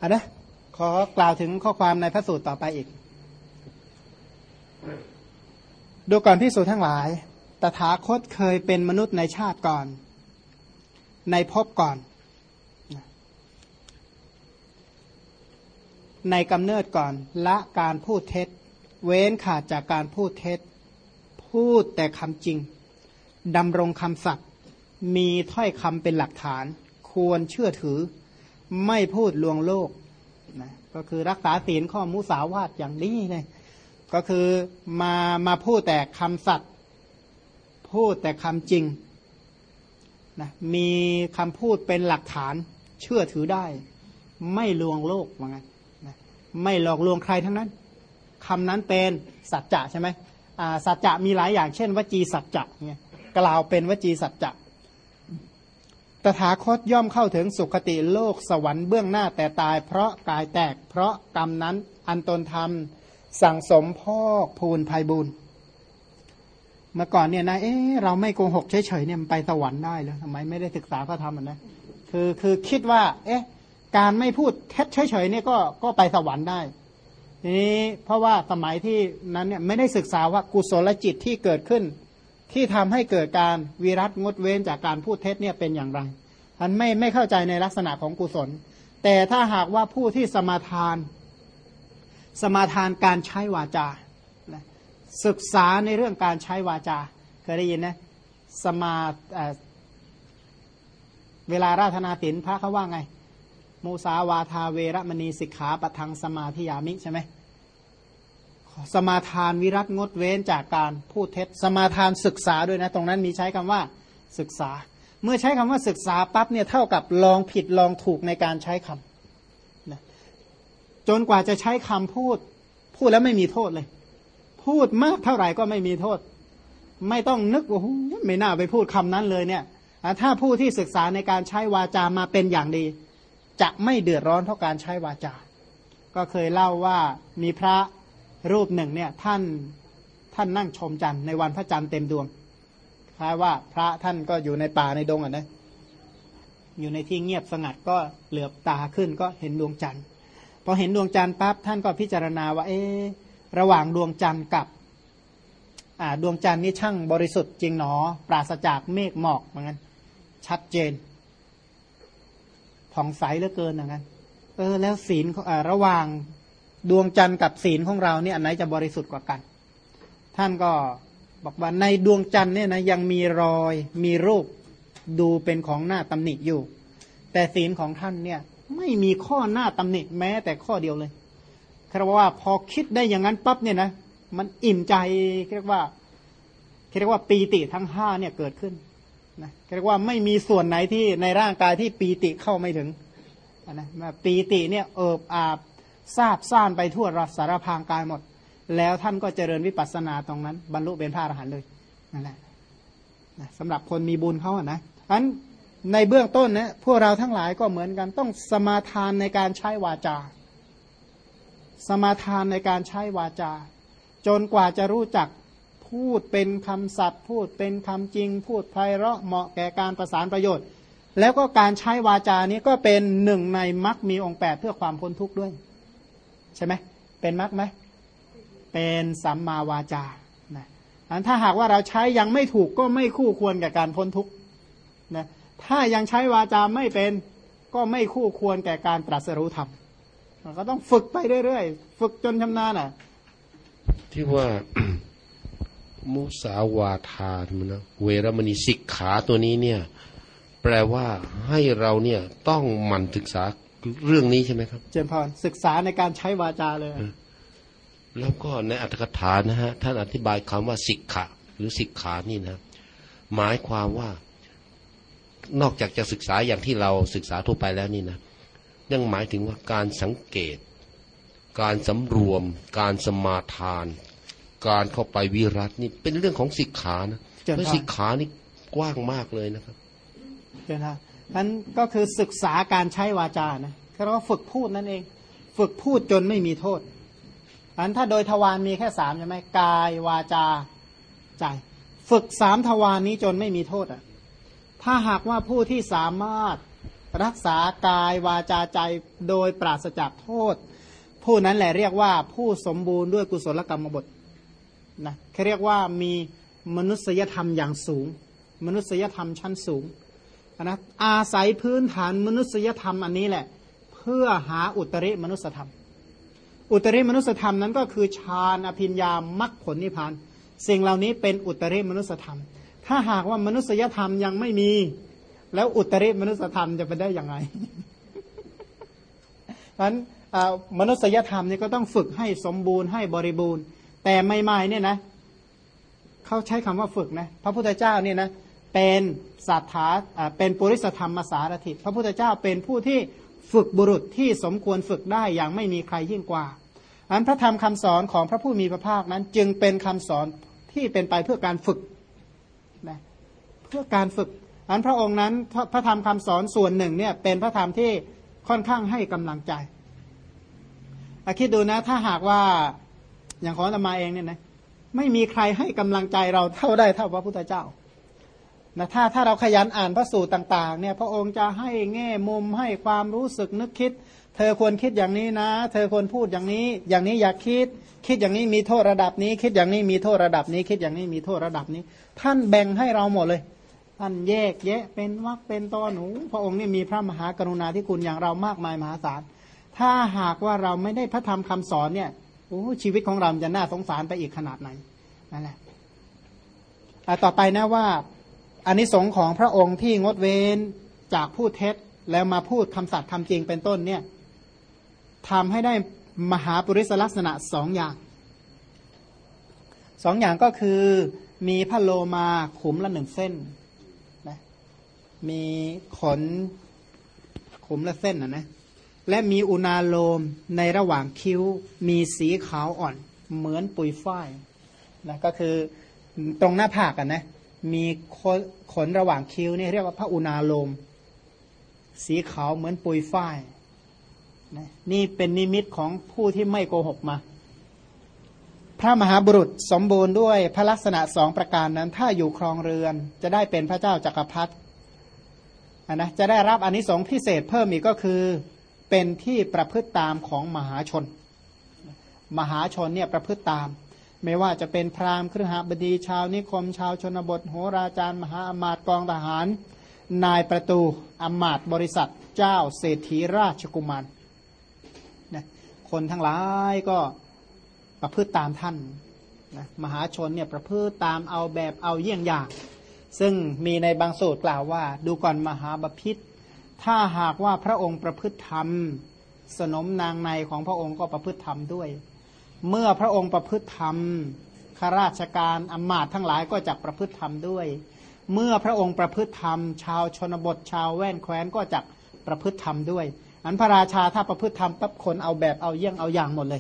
นะขอกล่าวถึงข้อความในพระสูตรต่อไปอีกดูก่อนภิกษุทั้งหลายตถาคตเคยเป็นมนุษย์ในชาติก่อนในภพก่อนในกำเนิดก่อนละการพูดเท็จเว้นขาดจากการพูดเท็จพูดแต่คำจริงดำรงคำสัตย์มีถ้อยคำเป็นหลักฐานควรเชื่อถือไม่พูดลวงโลกนะก็คือรักษาศีลข้อมุสาวาทอย่างนี้เลยก็คือมาพูดแต่คำสัตย์พูดแต่คำจริงนะมีคำพูดเป็นหลักฐานเชื่อถือได้ไม่ลวงโลกว่างั้นนะไม่หลอกลวงใครทั้งนั้นคำนั้นเป็นสัจจะใช่ไหมสัจจะมีหลายอย่างเช่นวจีสัจจะเนี่ยกล่าวเป็นวจีสัจจะตถาคตย่อมเข้าถึงสุคติโลกสวรรค์เบื้องหน้าแต่ตายเพราะกายแตกเพราะกรรมนั้นอันตนทำสั่งสมพอกพูนภัยบุญเมื่อก่อนเนี่ยนะเราไม่โกหกเฉยๆเนี่ยมันไปสวรรค์ได้เลยทำไมไม่ได้ศึกษาพระธรรมนะคือคิดว่าการไม่พูดเท็จเฉยๆเนี่ยก็ไปสวรรค์ได้ทีนี้เพราะว่าสมัยที่นั้นเนี่ยไม่ได้ศึกษาว่ากุศลจิตที่เกิดขึ้นที่ทำให้เกิดการวิรัตงดเว้นจากการพูดเท็จเนี่ยเป็นอย่างไรท่านไม่เข้าใจในลักษณะของกุศลแต่ถ้าหากว่าผู้ที่สมาทานการใช้วาจาศึกษาในเรื่องการใช้วาจาเคยได้ยินนะเวลาราธนาศีลพระเขาว่าไงมุสาวาทาเวรมณีสิกขาปะทังสมาธิยามิใช่ไหมสมาทานวิรัตงดเว้นจากการพูดเท็จสมาทานศึกษาด้วยนะตรงนั้นมีใช้คำว่าศึกษาเมื่อใช้คำว่าศึกษาปั๊บเนี่ยเท่ากับลองผิดลองถูกในการใช้คำนะจนกว่าจะใช้คำพูดแล้วไม่มีโทษเลยพูดมากเท่าไหร่ก็ไม่มีโทษไม่ต้องนึกว่าไม่น่าไปพูดคำนั้นเลยเนี่ยถ้าผู้ที่ศึกษาในการใช้วาจามาเป็นอย่างดีจะไม่เดือดร้อนเพราะการใช้วาจาก็เคยเล่าว่ามีพระรูปหนึ่งเนี่ยท่านนั่งชมจันทร์ในวันพระจันทร์เต็มดวงคล้ายว่าพระท่านก็อยู่ในป่าในดงนะอยู่ในที่เงียบสงัดก็เหลือบตาขึ้นก็เห็นดวงจันทร์พอเห็นดวงจันทร์ปั๊บท่านก็พิจารณาว่าระหว่างดวงจันทร์กับดวงจันทร์นี่ช่างบริสุทธิ์จริงหนอปราศจากเมฆหมอกเหมือนกันชัดเจนผ่องใสเหลือเกินอย่างนั้นแล้วศีลระหว่างดวงจันทร์กับศีลของเราเนี่ยอันไหนจะบริสุทธิ์กว่ากันท่านก็บอกว่าในดวงจันทร์เนี่ยนะยังมีรอยมีรูปดูเป็นของหน้าตำหนิอยู่แต่ศีลของท่านเนี่ยไม่มีข้อหน้าตำหนิแม้แต่ข้อเดียวเลยคือว่าพอคิดได้อย่างนั้นปั๊บเนี่ยนะมันอิ่มใจเรียกว่าปีติทั้ง5เนี่ยเกิดขึ้นนะเรียกว่าไม่มีส่วนไหนที่ในร่างกายที่ปีติเข้าไม่ถึงนะปีติเนี่ยอาบซาบซ่านไปทั่วสารพางกายหมดแล้วท่านก็เจริญวิปัสสนาตรงนั้นบรรลุเป็นพระอรหันต์เลยนั่นแหละนะสำหรับคนมีบุญเขาอ่ะนะอันในเบื้องต้นนะพวกเราทั้งหลายก็เหมือนกันต้องสมาทานในการใช้วาจาสมาทานในการใช้วาจาจนกว่าจะรู้จักพูดเป็นคำสัตย์พูดเป็นคำจริงพูดไพเราะเหมาะแก่การประสานประโยชน์แล้วก็การใช้วาจานี้ก็เป็นหนึ่งในมรรคมีองค์8เพื่อความพ้นทุกข์ด้วยใช่ไหมเป็นมรรคไหมเป็นสัมมาวาจานะถ้าหากว่าเราใช้ยังไม่ถูกก็ไม่คู่ควรกับการพ้นทุกข์นะถ้ายังใช้วาจาไม่เป็นก็ไม่คู่ควรแก่การตรัสรู้ธรรมก็ต้องฝึกไปเรื่อยๆฝึกจนชำนาญอ่ะที่ว่า มุสาวาทานะเวรมณีสิกขาตัวนี้เนี่ยแปลว่าให้เราเนี่ยต้องหมั่นศึกษาเรื่องนี้ใช่ไหมครับเจริญพรศึกษาในการใช้วาจาเลยแล้วก็ในอรรถกถานะฮะท่านอธิบายคำว่าสิกขะหรือสิกขานี่นะหมายความว่านอกจากจะศึกษาอย่างที่เราศึกษาทั่วไปแล้วนี่นะยังหมายถึงว่าการสังเกตการสำรวมการสมาทานการเข้าไปวิรัตนี่เป็นเรื่องของสิกขานะเพราะสิกขานี่กว้างมากเลยนะครับเจ้าค่ะนั้นก็คือศึกษาการใช้วาจานะเราฝึกพูดนั่นเองฝึกพูดจนไม่มีโทษอันถ้าโดยทวารมีแค่3ใช่ไหมกายวาจาใจฝึก3ทวารนี้จนไม่มีโทษอ่ะถ้าหากว่าผู้ที่สามารถรักษากายวาจาใจโดยปราศจากโทษผู้นั้นแหละเรียกว่าผู้สมบูรณ์ด้วยกุศลกรรมบทนะเขาเรียกว่ามีมนุษยธรรมอย่างสูงมนุษยธรรมชั้นสูงนะอาศัยพื้นฐานมนุษยธรรมอันนี้แหละเพื่อหาอุตริมนุสธรรมอุตริมนุสธรรมนั้นก็คือฌานอภิญญามรรคผลนิพพานสิ่งเหล่านี้เป็นอุตริมนุสธรรมถ้าหากว่ามนุษยธรรมยังไม่มีแล้วอุตริมนุสธรรมจะไปได้อย่างไรเพราะฉะนั้นมนุษยธรรมนี่ก็ต้องฝึกให้สมบูรณ์ให้บริบูรณ์แต่ใหม่ๆเนี่ยนะเขาใช้คำว่าฝึกนะพระพุทธเจ้าเนี่ยนะเป็นสัทธาเป็นปุริสธรรมสารถิพระพุทธเจ้าเป็นผู้ที่ฝึกบุรุษที่สมควรฝึกได้อย่างไม่มีใครยิ่งกว่าอันพระธรรมคำสอนของพระผู้มีพระภาคนั้นจึงเป็นคำสอนที่เป็นไปเพื่อการฝึกนะเพื่อการฝึกอันพระองค์นั้นพระธรรมคำสอนส่วนหนึ่งเนี่ยเป็นพระธรรมที่ค่อนข้างให้กำลังใจคิดดูนะถ้าหากว่าอย่างของอาตมาเองเนี่ยนะไม่มีใครให้กำลังใจเราเท่าพระพุทธเจ้านะถ้าเราขยันอ่านพระสูตรต่างๆเนี่ยพระองค์จะให้แง่มุมให้ความรู้สึกนึกคิดเธอควรคิดอย่างนี้นะเธอควรพูดอย่างนี้อย่าคิดอย่างนี้มีโทษระดับนี้คิดอย่างนี้มีโทษระดับนี้คิดอย่างนี้มีโทษระดับนี้ท่านแบ่งให้เราหมดเลยท่านแยกแยะเป็นวรรคเป็นตอนหนูพระองค์นี่มีพระมหากรุณาธิคุณอย่างเรามากมายมหาศาลถ้าหากว่าเราไม่ได้พระธรรมคำสอนเนี่ยโอ้ชีวิตของเราจะน่าสงสารไปอีกขนาดไหนนั่นแหละต่อไปนะว่าอานิสงส์ของพระองค์ที่งดเว้นจากพูดเท็จแล้วมาพูดคำสัตย์คำจริงเป็นต้นเนี่ยทำให้ได้มหาปุริสลักษณะสองอย่างก็คือมีพระโลมาขุมละหนึ่งเส้นนะมีขนขุมละเส้นนะและมีอุณาโลมในระหว่างคิ้วมีสีขาวอ่อนเหมือนปุยฝ้ายนะก็คือตรงหน้าผากนะมีขนระหว่างคิ้วนี่เรียกว่าพระอุณาโลมสีขาวเหมือนปุยฝ้ายนะนี่เป็นนิมิตของผู้ที่ไม่โกหกมาพระมหาบุรุษสมบูรณ์ด้วยพระลักษณะสองประการนั้นถ้าอยู่ครองเรือนจะได้เป็นพระเจ้าจักรพรรดินะจะได้รับอานิสงส์พิเศษเพิ่มอีกก็คือเป็นที่ประพฤติตามของมหาชนเนี่ยประพฤติตามไม่ว่าจะเป็นพราหมณ์คฤหบดีชาวนิคมชาวชนบทโหราจารย์มหาอมาตย์กองทหารนายประตูอมาตย์บริษัทเจ้าเศรษฐีราชกุมารนะคนทั้งหลายก็ประพฤติตามท่านนะมหาชนเนี่ยประพฤติตามเอาแบบเอาเยี่ยงอย่างซึ่งมีในบางสูตรกล่าวว่าดูก่อนมหาบพิตรถ้าหากว่าพระองค์ประพฤติธรรมสนมนางในของพระองค์ก็ประพฤติธรรมด้วยเมื่อพระองค์ประพฤติธรรมข้าราชการอำมาตย์ทั้งหลายก็จะประพฤติธรรมด้วยเมื่อพระองค์ประพฤติธรรมชาวชนบทชาวแว่นแคว้นก็จะประพฤติธรรมด้วยอันพระราชาถ้าประพฤติธรรมปั๊บคนเอาแบบเอาเยี่ยงเอาอย่างหมดเลย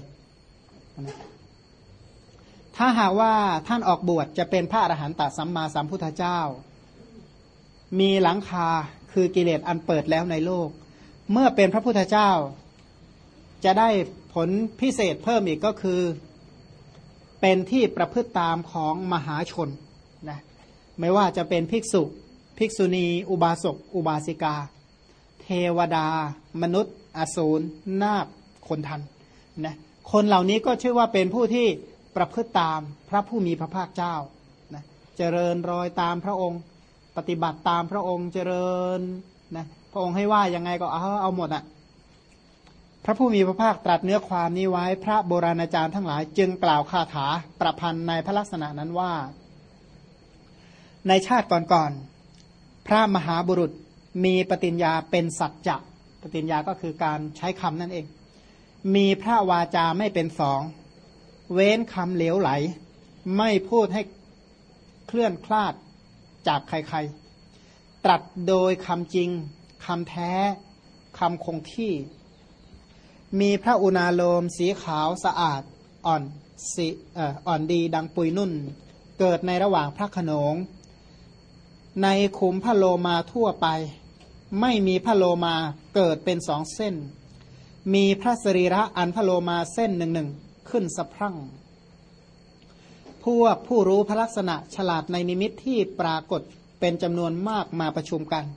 ถ้าหากว่าท่านออกบวชจะเป็นพระอรหันตสัมมาสัมพุทธเจ้ามีหลังคาคือกิเลสอันเปิดแล้วในโลกเมื่อเป็นพระพุทธเจ้าจะได้ผลพิเศษเพิ่มอีกก็คือเป็นที่ประพฤติตามของมหาชนนะไม่ว่าจะเป็นภิกษุภิกษุณีอุบาสกอุบาสิกาเทวดามนุษย์อสูรนาคคนทันนะคนเหล่านี้ก็ชื่อว่าเป็นผู้ที่ประพฤติตามพระผู้มีพระภาคเจ้านะเจริญรอยตามพระองค์ปฏิบัติตามพระองค์เจริญนะพระองค์ให้ว่ายังไงก็เอาหมดอ่ะพระผู้มีพระภาคตรัสเนื้อความนี้ไว้พระโบราณอาจารย์ทั้งหลายจึงกล่าวคาถาประพันธ์ในพระลักษณะนั้นว่าในชาติก่อนๆพระมหาบุรุษมีปฏิญญาเป็นสัจจะปฏิญญาก็คือการใช้คำนั่นเองมีพระวาจาไม่เป็นสองเว้นคำเหลวไหลไม่พูดให้เคลื่อนคลาดจากใครๆตรัสโดยคำจริงคำแท้คำคงที่มีพระอุณาโลมสีขาวสะอาดอ่อนดีดังปุยนุ่นเกิดในระหว่างพระโขนงในขุมพระโลมาทั่วไปไม่มีพระโลมาเกิดเป็นสองเส้นมีพระสรีระอันพระโลมาเส้นหนึ่งขึ้นสะพรั่งพวกผู้รู้พระลักษณะฉลาดในนิมิตที่ปรากฏเป็นจำนวนมากมาประชุมกัน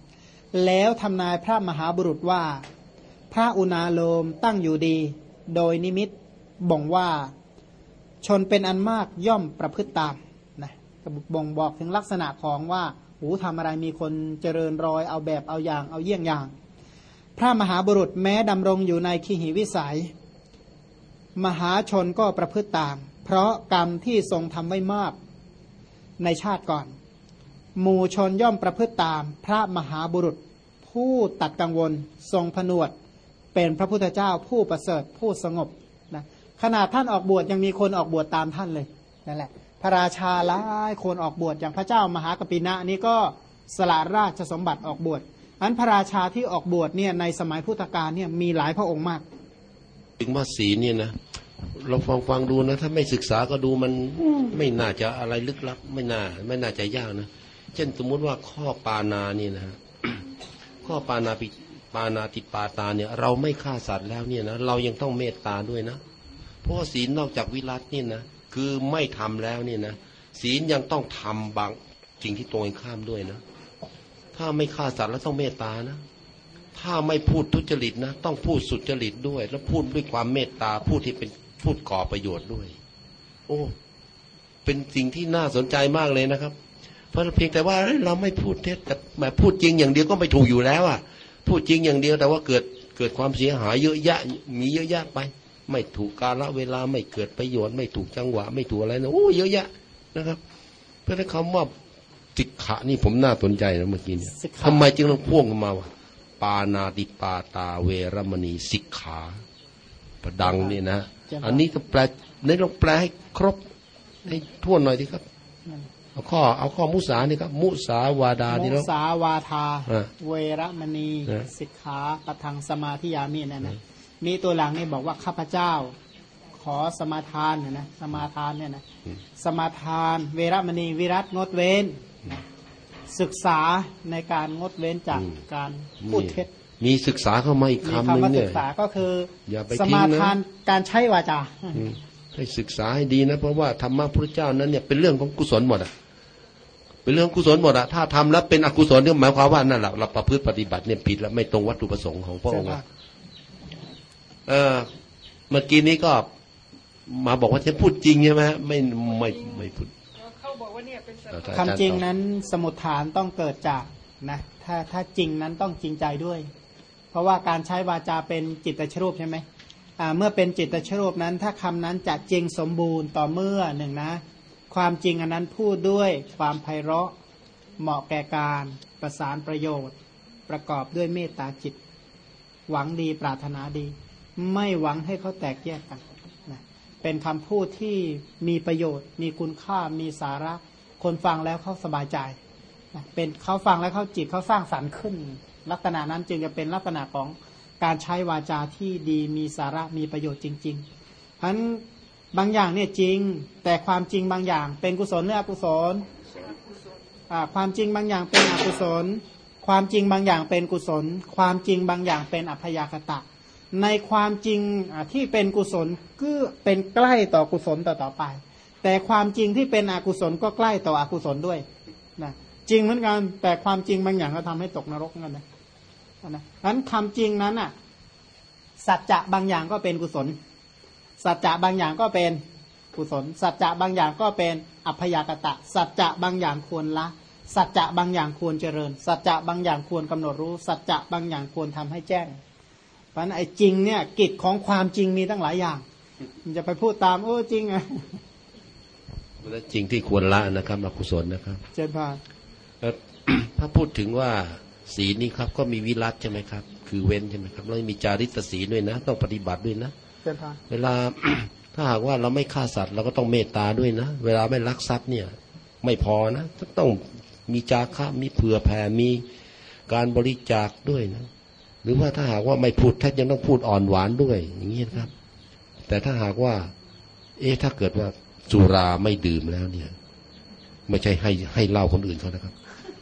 แล้วทำนายพระมหาบุรุษว่าพระอุณาโลมตั้งอยู่ดีโดยนิมิตบ่งว่าชนเป็นอันมากย่อมประพฤติตามนะบ่งบอกถึงลักษณะของว่าหูทำอะไรมีคนเจริญรอยเอาแบบเอาอย่างเอาเยี่ยงอย่างพระมหาบุรุษแม้ดำรงอยู่ในขีหิวิสัยมหาชนก็ประพฤติตามเพราะกรรมที่ทรงทำไว้มากในชาติก่อนหมู่ชนย่อมประพฤติตามพระมหาบุรุษผู้ตัดกังวลทรงผนวดเป็นพระพุทธเจ้าผู้ประเสริฐผู้สงบนะขนาดท่านออกบวชยังมีคนออกบวชตามท่านเลยนั่นแหละพระราชาหลายคนออกบวชอย่างพระเจ้ามหากปินะนี่ก็สละราชสมบัติออกบวชอันพระราชาที่ออกบวชเนี่ยในสมัยพุทธกาลเนี่ยมีหลายพระองค์มากถึงว่าศีลเนี่ยนะเราฟังดูนะถ้าไม่ศึกษาก็ดูมันไม่น่าจะอะไรลึกลับไม่น่าจะยากนะเช่นสมมุติว่าข้อปานานี่นะ ข้อปานาติปาตาเนี่ยเราไม่ฆ่าสัตว์แล้วเนี่ยนะเรายังต้องเมตตาด้วยนะเพราะศีลนอกจากวิรัตินี่นะคือไม่ทำแล้วเนี่ยนะศีลยังต้องทำบางสิ่งที่ตรงข้ามด้วยนะถ้าไม่ฆ่าสัตว์แล้วต้องเมตตานะถ้าไม่พูดทุจริตนะต้องพูดสุจริตด้วยแล้วพูดด้วยความเมตตาพูดที่เป็นพูดก่อประโยชน์ด้วยโอ้เป็นสิ่งที่น่าสนใจมากเลยนะครับเพราะเพียงแต่ว่าเราไม่พูดเท็จแต่แบบพูดจริงอย่างเดียวก็ไม่ถูกอยู่แล้วอ่ะพูดจริงอย่างเดียวแต่ว่าเกิดความเสียหายเยอะแยะมีเยอะแยะไปไม่ถูกกาลเวลาไม่เกิดประโยชน์ไม่ถูกจังหวะไม่ถูกอะไรนะโอ้เยอะแยะนะครับเพราะฉะนั้นคำว่าสิกขานี่ผมน่าสนใจนะเมื่อกี้เนี่ยทำไมจึงต้องพ่วงกันมาว่าปานาติปาตาเวรมณีสิกขาประดังนี่นะอันนี้ก็แปลในลองแปลให้ครบให้ทั่วหน่อยดีครับเอาข้อมุสานี่ครับมุสาวาดานี่เนาะมุสาวาทาเวรมณีสิกขาปทังสมาธิยามิเนี่ยนะมีตัวหลังนี่บอกว่าข้าพเจ้าขอสมาทานเนี่ยนะสมาทานเนี่ยนะสมาทานเวรมณีวิรัตงดเว้นศึกษาในการงดเว้นจากการพูดเท็จมีศึกษาเข้ามาอีกคำหนึ่งเนี่ยศึกษาก็คือสมาทานการใช้วาจาให้ศึกษาให้ดีนะเพราะว่าธรรมะพระเจ้านั้นเนี่ยเป็นเรื่องของกุศลหมดอ่ะเป็นเรื่องกุศลหมดอ่ะถ้าทำแล้วเป็นอกุศลเนี่ยหมายความว่านั่นแหละเราประพฤติปฏิบัติเนี่ยผิดแล้วไม่ตรงวัตถุประสงค์ของพระองค์เมื่อกี้นี้ก็มาบอกว่าฉันพูดจริงใช่ไหมไม่พูดเขาบอกว่าเนี่ยเป็นคำจริงนั้นสมุฏฐานต้องเกิดจากนะถ้าจริงนั้นต้องจริงใจด้วยเพราะว่าการใช้วาจาเป็นจิตตชรูปใช่ไหมเมื่อเป็นจิตตชรูปนั้นถ้าคำนั้นจะจริงสมบูรณ์ต่อเมื่อหนึ่งนะความจริงอันนั้นพูดด้วยความไพเราะเหมาะแก่การประสานประโยชน์ประกอบด้วยเมตตาจิตหวังดีปรารถนาดีไม่หวังให้เขาแตกแยกกันนะเป็นคำพูดที่มีประโยชน์มีคุณค่ามีสาระคนฟังแล้วเขาสบายใจนะเป็นเขาฟังแล้วเขาจิตเขาสร้างสรรค์ขึ้นลักษณะนั้นจึงจะเป็นลักษณะของการใช้วาจาที่ดีมีสาระมีประโยชน์จริงๆเพราะฉะนั้นบางอย่างเนี่ยจริงแต่ความจริงบางอย่างเป็นกุศลหรืออกุศลความจริงบางอย่างเป็นอกุศลความจริงบางอย่างเป็นกุศลความจริงบางอย่างเป็นอัพยากตะในความจริงที่เป็นกุศลก็เป็นใกล้ต่อกุศลต่อไปแต่ความจริงที่เป็นอกุศลก็ใกล้ต่ออกุศลด้วยนะจริงเหมือนกันแต่ความจริงบางอย่างก็ทำให้ตกนรกกันนะนั้นคำจริงนั้นสัจจะบางอย่างก็เป็นกุศลสัจจะบางอย่างก็เป็นกุศลสัจจะบางอย่างก็เป็นอัพยากตะสัจจะบางอย่างควรละสัจจะบางอย่างควรเจริญสัจจะบางอย่างควรกำหนดรู้สัจจะบางอย่างควรทำให้แจ้งเพราะนั้นไอ้จริงเนี่ยกิจของความจริงมีตั้งหลายอย่างมันจะไปพูดตามโอ้จริงอ่ะแล้วจริงที่ควรละนะครับอกุศลนะครับเจนพาถ้าพูดถึงว่าศีลนี่ครับก็มีวิรัติใช่ไหมครับคือเว้นใช่ไหมครับแล้วมีจาริตศีลด้วยนะต้องปฏิบัติด้วยนะเวลา ถ้าหากว่าเราไม่ฆ่าสัตว์เราก็ต้องเมตตาด้วยนะเวลาไม่ลักทรัพย์เนี่ยไม่พอนะต้องมีจาคะมีเผื่อแผ่มีการบริจาคด้วยนะหรือว่าถ้าหากว่าไม่พูดแท้ยังต้องพูดอ่อนหวานด้วยอย่างนี้ครับแต่ถ้าหากว่าถ้าเกิดว่าสุราไม่ดื่มแล้วเนี่ยไม่ใช่ให้เหล้าคนอื่นเขานะครับ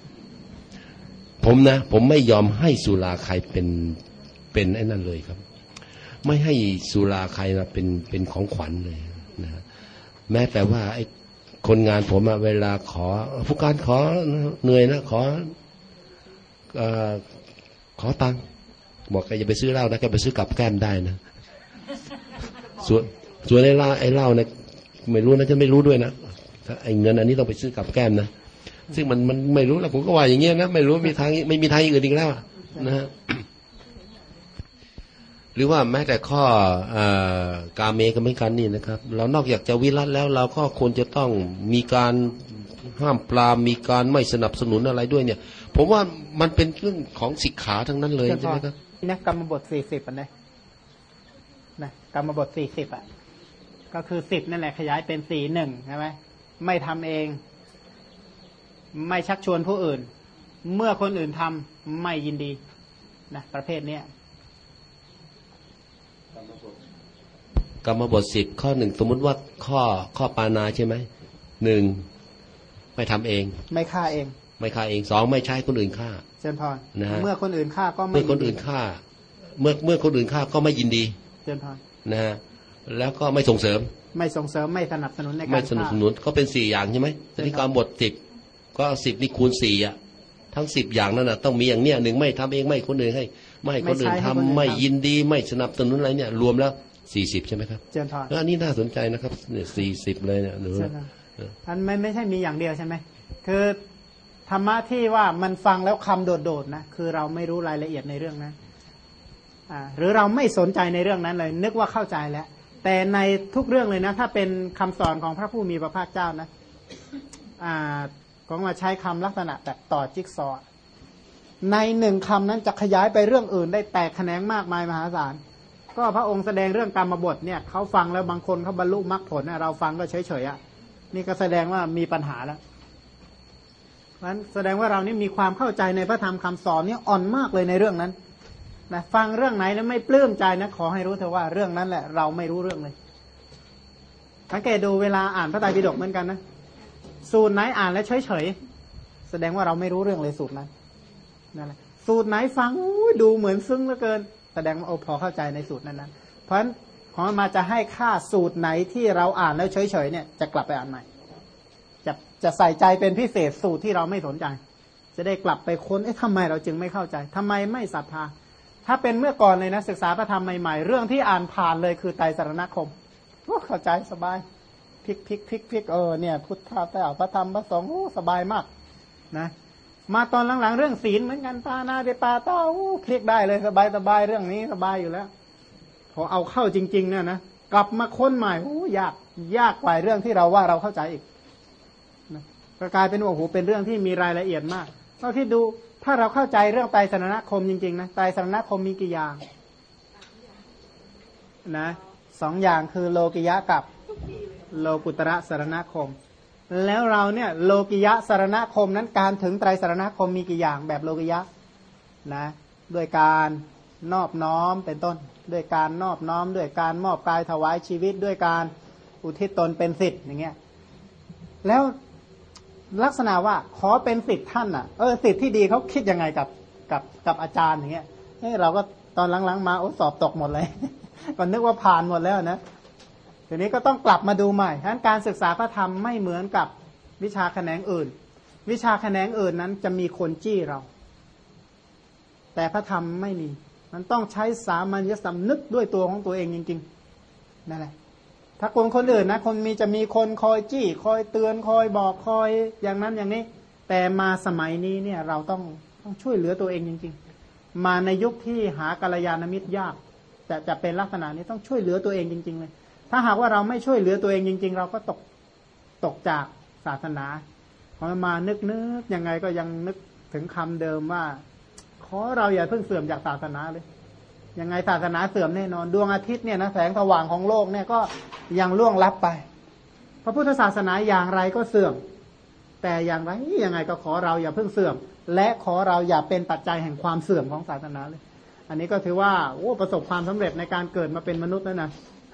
ผมไม่ยอมให้สุราใครเป็นไอ้นั่นเลยครับไม่ให้สุราใครมาเป็นของขวัญเลยนะแม้แต่ว่าไอ้คนงานผมเวลาขอผู้การขอเหนื่อยนะขอขอตังค์บอกแกจะไปซื้อเหล้านะแกไปซื้อกับแก้มได้นะส่วนไอ้เหล้าเนี่ยไม่รู้นะจะไม่รู้ด้วยนะไอ้เงินอันนี้ต้องไปซื้อกับแก้มนะซึ่งมันไม่รู้แล้วผมก็ว่าอย่างเงี้ยนะไม่รู้มีทางไม่มีทางอื่นอีกแล้วนะฮะหรือว่าแม้แต่ข้อกาเมก็เหมือนกันนี่นะครับเรานอกจากจะวิรัตแล้วเราก็ควรจะต้องมีการห้ามปรามมีการไม่สนับสนุนอะไรด้วยเนี่ยผมว่ามันเป็นเรื่องของสิกขาทั้งนั้นเลยใช่ไหมครับนะกรรมบท40นะกรรมบท40ก็คือ10นั่นแหละขยายเป็น41ใช่ไหมไม่ทำเองไม่ชักชวนผู้อื่นเมื่อคนอื่นทำไม่ยินดีนะประเภทเนี้ยกรรมบท10ข้อ1สมมุติว่าข้อปานาใช่ไหม1ไม่ทำเองไม่ฆ่าเอง 2ไม่ใช้คนอื่นฆ่าเจริญพรนะเมื่อคนอื่นฆ่าก็ไม่เมื่อคนอื่นฆ่าเมื่อคนอื่นฆ่าก็ไม่ยินดีเจริญพรนะฮะแล้วก็ไม่ส่งเสริมไม่สนับสนุนในการไม่สนับสนุนก็เป็น4อย่างใช่ไหมแต่ที่กรรมบท10ก็10นี่คูณ4อ่ะทั้ง10อย่างนั่นน่ะต้องมีอย่างเนี้ย1ไม่ทำเองไม่คนอื่นให้ไม่คนอื่นทำไม่ยินดีไม่สนับสนุนอะไรเนี่ยรวมแล้ว40ใช่ไหมครับเจริญพรแล้วอันนี้น่าสนใจนะครับเนี่ย40เลยเนี่ยหนูอันไม่ใช่มีอย่างเดียวใช่ไหมคือธรรมะที่ว่ามันฟังแล้วคำโดดๆนะคือเราไม่รู้รายละเอียดในเรื่องนั้นหรือเราไม่สนใจในเรื่องนั้นเลยนึกว่าเข้าใจแล้วแต่ในทุกเรื่องเลยนะถ้าเป็นคำสอนของพระผู้มีพระภาคเจ้านะของมาใช้คำลักษณะแบบต่อจิ๊กซอว์ใน1คำนั้นจะขยายไปเรื่องอื่นได้แตกแขนงมากมายมหาศาลก็พระองค์แสดงเรื่องกรรมบทเนี่ยเขาฟังแล้วบางคนเขาบรรลุมรรคผลเราฟังก็เฉยๆนี่ก็แสดงว่ามีปัญหาแล้วเพราะฉะนั้นแสดงว่าเรานี่มีความเข้าใจในพระธรรมคำสอนนี่อ่อนมากเลยในเรื่องนั้นนะฟังเรื่องไหนแล้วไม่ปลื้มใจนะขอให้รู้เถอะว่าเรื่องนั้นแหละเราไม่รู้เรื่องเลยสังเกตดูเวลาอ่านพระไตรปิฎกเหมือนกันนะสูตรไหนอ่านแล้วเฉยๆแสดงว่าเราไม่รู้เรื่องเลยสูตรนั้นนั่นแหละสูตรไหนฟังดูเหมือนซึ้งเหลือเกินแสดงว่าพอเข้าใจในสูตรนั้นเพราะฉะนั้นของมาจะให้ค่าสูตรไหนที่เราอ่านแล้วเฉยๆเนี่ยจะกลับไปอ่านใหม่จะใส่ใจเป็นพิเศษสูตรที่เราไม่สนใจจะได้กลับไปค้นทำไมเราจึงไม่เข้าใจทำไมไม่ศรัทธาถ้าเป็นเมื่อก่อนเลยนะศึกษาพระธรรมใหม่ๆเรื่องที่อ่านผ่านเลยคือไตรสรณคมเข้าใจสบายพลิกเนี่ยพุทธะแต่พระธรรมพระสงฆ์สบายมากนะมาตอนหลังๆเรื่องศีลเหมือนกันปานาเดปาต้าพลิกได้เลยสบายเรื่องนี้สบายอยู่แล้วพอเอาเข้าจริงๆเนี่ยนะกลับมาค้นใหม่ยากกว่าเรื่องที่เราว่าเราเข้าใจอีกนะก็กลายเป็นว่าเป็นเรื่องที่มีรายละเอียดมากเท่าที่ดูถ้าเราเข้าใจเรื่องไตรสรณคมจริงๆนะไตรสรณคมมีกี่อย่างนะ2อย่างคือโลกิยะกับโลกุตระสรณคมแล้วเราเนี่ยโลกิยะสรณคมนั้นการถึงไตรสรณคมมีกี่อย่างแบบโลกิยะนะด้วยการนอบน้อมเป็นต้นด้วยการนอบน้อมด้วยการมอบกายถวายชีวิตด้วยการอุทิศตนเป็นศิษย์อย่างเงี้ยแล้วลักษณะว่าขอเป็นศิษย์ท่านศิษย์ที่ดีเขาคิดยังไงกับอาจารย์อย่างเงี้ยเราก็ตอนหลังๆมาสอบตกหมดเลยก่อนนึกว่าผ่านหมดแล้วนะทีนี้ก็ต้องกลับมาดูใหม่ฉะนั้นการศึกษาพระธรรมไม่เหมือนกับวิชาแขนงอื่นวิชาแขนงอื่นนั้นจะมีคนจี้เราแต่พระธรรมไม่มีมันต้องใช้สามัญสำนึกด้วยตัวของตัวเองจริงๆนั่นแหละถ้าคนอื่นนะจะมีคนคอยจี้คอยเตือนคอยบอกคอยอย่างนั้นอย่างนี้แต่มาสมัยนี้เนี่ยเราต้องช่วยเหลือตัวเองจริงๆมาในยุคที่หากัลยาณมิตรยากจะเป็นลักษณะนี้ต้องช่วยเหลือตัวเองจริงๆเลยถ้าหากว่าเราไม่ช่วยเหลือตัวเองจริงๆเราก็ตกจากศาสนาพอมานึกยังไงก็ยังนึกถึงคำเดิมว่าขอเราอย่าเพิ่งเสื่อมจากศาสนาเลยยังไงศาสนาเสื่อมแน่นอนดวงอาทิตย์เนี่ยนะแสงสว่างของโลกเนี่ยก็ยังล่วงลับไปพระพุทธศาสนาอย่างไรก็เสื่อมแต่อย่างไรยังไงก็ขอเราอย่าเพิ่งเสื่อมและขอเราอย่าเป็นปัจจัยแห่งความเสื่อมของศาสนาเลยอันนี้ก็ถือว่าประสบความสำเร็จในการเกิดมาเป็นมนุษย์แล้วนะ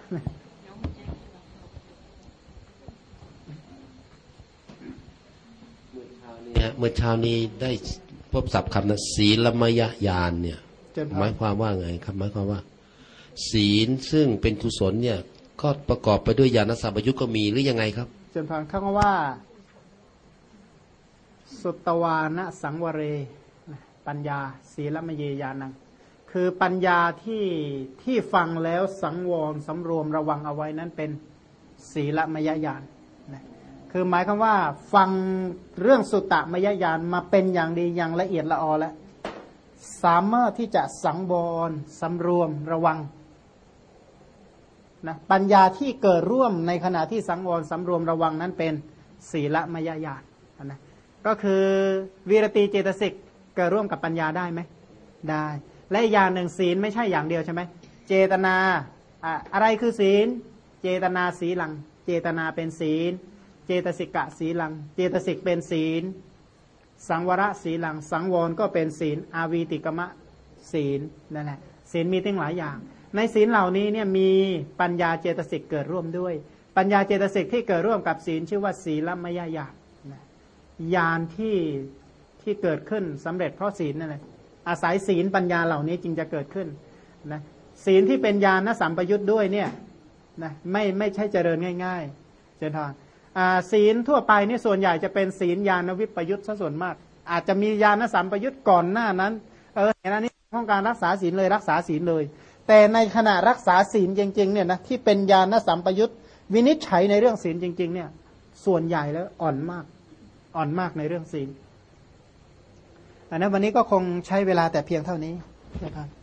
เมื่อเช้านี้ได้พบศัพท์คำนะศีลมยญาณเนี่ยหมายความว่าไงครับหมายความว่าศีลซึ่งเป็นกุศลเนี่ยก็ประกอบไปด้วยญาณสัมปยุตก็มีหรือยังไงครับเจนพานคำว่าสุตวานะสังวเรปัญญาศีลมเยญาณังคือปัญญาที่ฟังแล้วสังวรสำรวมระวังเอาไว้นั้นเป็นศีลมยญาณนะคือหมายความว่าฟังเรื่องสุตตมยญาณมาเป็นอย่างดีอย่างละเอียดละออแล้วสามารถที่จะสังวรสำรวมระวังนะปัญญาที่เกิดร่วมในขณะที่สังวรสำรวมระวังนั้นเป็นศีลมยญาณนะก็คือวิรติเจตสิกเกิดร่วมกับปัญญาได้ไหมได้และอย่างหนึ่งศีลไม่ใช่อย่างเดียวใช่ไหมเจตนาอะไรคือศีลเจตนาศีลังเจตนาเป็นศีลเจตสิกะศีลังเจตสิกเป็นศีลสังวรศีลังสังวรก็เป็นศีลอาวีติกมะศีลนั่นแหละศีลมีตั้งหลายอย่างในศีลเหล่านี้เนี่ยมีปัญญาเจตสิกเกิดร่วมด้วยปัญญาเจตสิกที่เกิดร่วมกับศีลชื่อว่าศีลมยญาณญาณที่เกิดขึ้นสำเร็จเพราะศีลนั่นแหละอาศัยศีลปัญญาเหล่านี้จึงจะเกิดขึ้นนะศีลที่เป็นญาณสัมปยุตด้วยเนี่ยนะไม่ใช่เจริญง่ายๆเจริญทานศีลทั่วไปนี่ส่วนใหญ่จะเป็นศีลญาณวิปยุตซะส่วนมากอาจจะมีญาณสัมปยุตก่อนหน้านั้นเห็นอันนี้ต้องการรักษาศีลเลยรักษาศีลเลยแต่ในขณะรักษาศีลจริงๆเนี่ยนะที่เป็นญาณสัมปยุตวินิจฉัยในเรื่องศีลจริงๆเนี่ยส่วนใหญ่แล้วอ่อนมากในเรื่องศีลอันนั้นวันนี้ก็คงใช้เวลาแต่เพียงเท่านี้นะครับ